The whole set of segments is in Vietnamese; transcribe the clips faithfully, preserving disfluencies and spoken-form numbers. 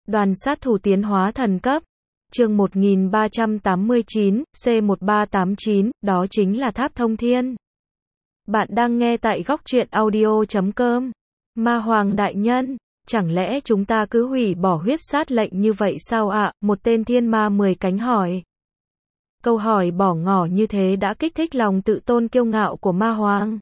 Đoàn sát thủ tiến hóa thần cấp. Chương một nghìn ba trăm tám mươi chín, C một ba tám chín, đó chính là Tháp Thông Thiên. Bạn đang nghe tại góc truyện audio chấm com. Ma Hoàng đại nhân, chẳng lẽ chúng ta cứ hủy bỏ huyết sát lệnh như vậy sao ạ? À? Một tên thiên ma mười cánh hỏi. Câu hỏi bỏ ngỏ như thế đã kích thích lòng tự tôn kiêu ngạo của Ma Hoàng.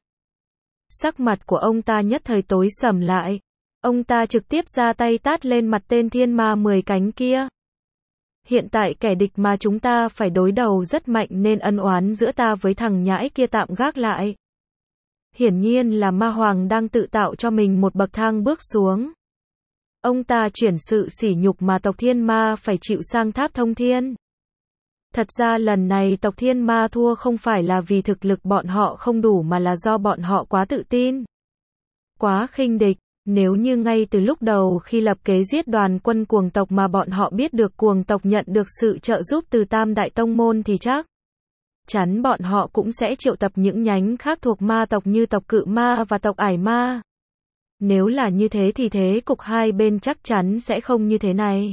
Sắc mặt của ông ta nhất thời tối sầm lại. Ông ta trực tiếp ra tay tát lên mặt tên thiên ma mười cánh kia. Hiện tại kẻ địch mà chúng ta phải đối đầu rất mạnh nên ân oán giữa ta với thằng nhãi kia tạm gác lại. Hiển nhiên là Ma Hoàng đang tự tạo cho mình một bậc thang bước xuống. Ông ta chuyển sự sỉ nhục mà tộc Thiên Ma phải chịu sang Tháp Thông Thiên. Thật ra lần này tộc Thiên Ma thua không phải là vì thực lực bọn họ không đủ mà là do bọn họ quá tự tin, quá khinh địch. Nếu như ngay từ lúc đầu khi lập kế giết đoàn quân cuồng tộc mà bọn họ biết được cuồng tộc nhận được sự trợ giúp từ Tam Đại Tông Môn thì chắc chắn bọn họ cũng sẽ triệu tập những nhánh khác thuộc ma tộc như tộc Cự Ma và tộc Ải Ma. Nếu là như thế thì thế cục hai bên chắc chắn sẽ không như thế này.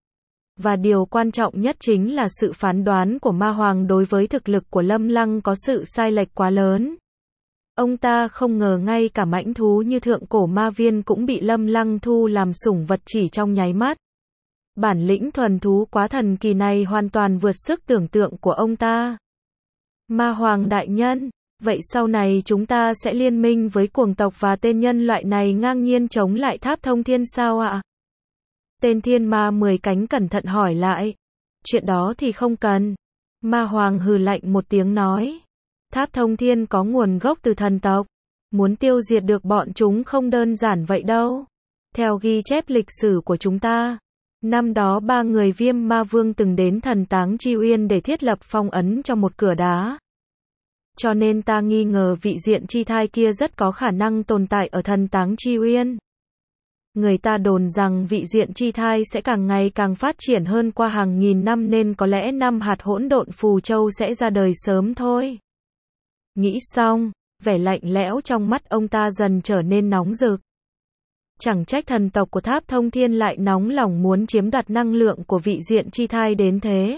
Và điều quan trọng nhất chính là sự phán đoán của Ma Hoàng đối với thực lực của Lâm Lăng có sự sai lệch quá lớn. Ông ta không ngờ ngay cả mãnh thú như thượng cổ ma viên cũng bị Lâm Lăng thu làm sủng vật chỉ trong nháy mắt. Bản lĩnh thuần thú quá thần kỳ này hoàn toàn vượt sức tưởng tượng của ông ta. Ma Hoàng đại nhân, vậy sau này chúng ta sẽ liên minh với cuồng tộc và tên nhân loại này ngang nhiên chống lại Tháp Thông Thiên sao ạ? Tên thiên ma mười cánh cẩn thận hỏi lại. Chuyện đó thì không cần. Ma Hoàng hừ lạnh một tiếng nói. Tháp Thông Thiên có nguồn gốc từ thần tộc. Muốn tiêu diệt được bọn chúng không đơn giản vậy đâu. Theo ghi chép lịch sử của chúng ta, năm đó ba người Viêm Ma Vương từng đến Thần Táng Chi Uyên để thiết lập phong ấn cho một cửa đá. Cho nên ta nghi ngờ vị diện chi thai kia rất có khả năng tồn tại ở Thần Táng Chi Uyên. Người ta đồn rằng vị diện chi thai sẽ càng ngày càng phát triển hơn qua hàng nghìn năm nên có lẽ năm hạt hỗn độn phù châu sẽ ra đời sớm thôi. Nghĩ xong, vẻ lạnh lẽo trong mắt ông ta dần trở nên nóng rực. Chẳng trách thần tộc của Tháp Thông Thiên lại nóng lòng muốn chiếm đoạt năng lượng của vị diện chi thai đến thế.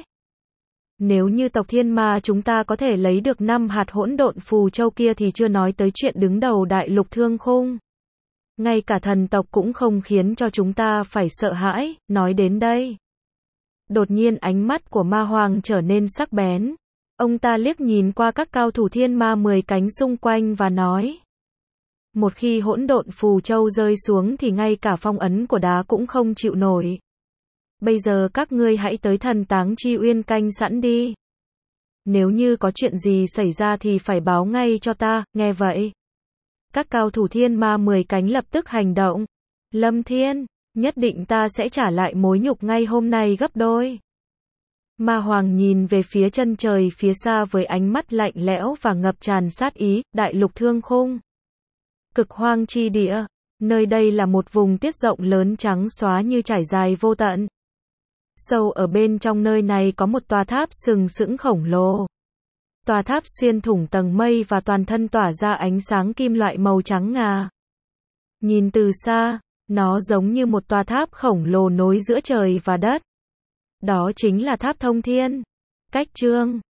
Nếu như tộc Thiên Ma chúng ta có thể lấy được năm hạt hỗn độn phù châu kia thì chưa nói tới chuyện đứng đầu đại lục thương khung. Ngay cả thần tộc cũng không khiến cho chúng ta phải sợ hãi. Nói đến đây, đột nhiên ánh mắt của Ma Hoàng trở nên sắc bén. Ông ta liếc nhìn qua các cao thủ thiên ma mười cánh xung quanh và nói. Một khi hỗn độn phù châu rơi xuống thì ngay cả phong ấn của đá cũng không chịu nổi. Bây giờ các ngươi hãy tới Thần Táng Chi Uyên canh sẵn đi. Nếu như có chuyện gì xảy ra thì phải báo ngay cho ta, nghe vậy. Các cao thủ thiên ma mười cánh lập tức hành động. Lâm Thiên, nhất định ta sẽ trả lại mối nhục ngay hôm nay gấp đôi. Ma Hoàng nhìn về phía chân trời phía xa với ánh mắt lạnh lẽo và ngập tràn sát ý. Đại lục thương khung, cực hoang chi địa. Nơi đây là một vùng tiết rộng lớn trắng xóa như trải dài vô tận. Sâu ở bên trong nơi này có một tòa tháp sừng sững khổng lồ. Tòa tháp xuyên thủng tầng mây và toàn thân tỏa ra ánh sáng kim loại màu trắng ngà. Nhìn từ xa, nó giống như một tòa tháp khổng lồ nối giữa trời và đất. Đó chính là Tháp Thông Thiên. Cách chương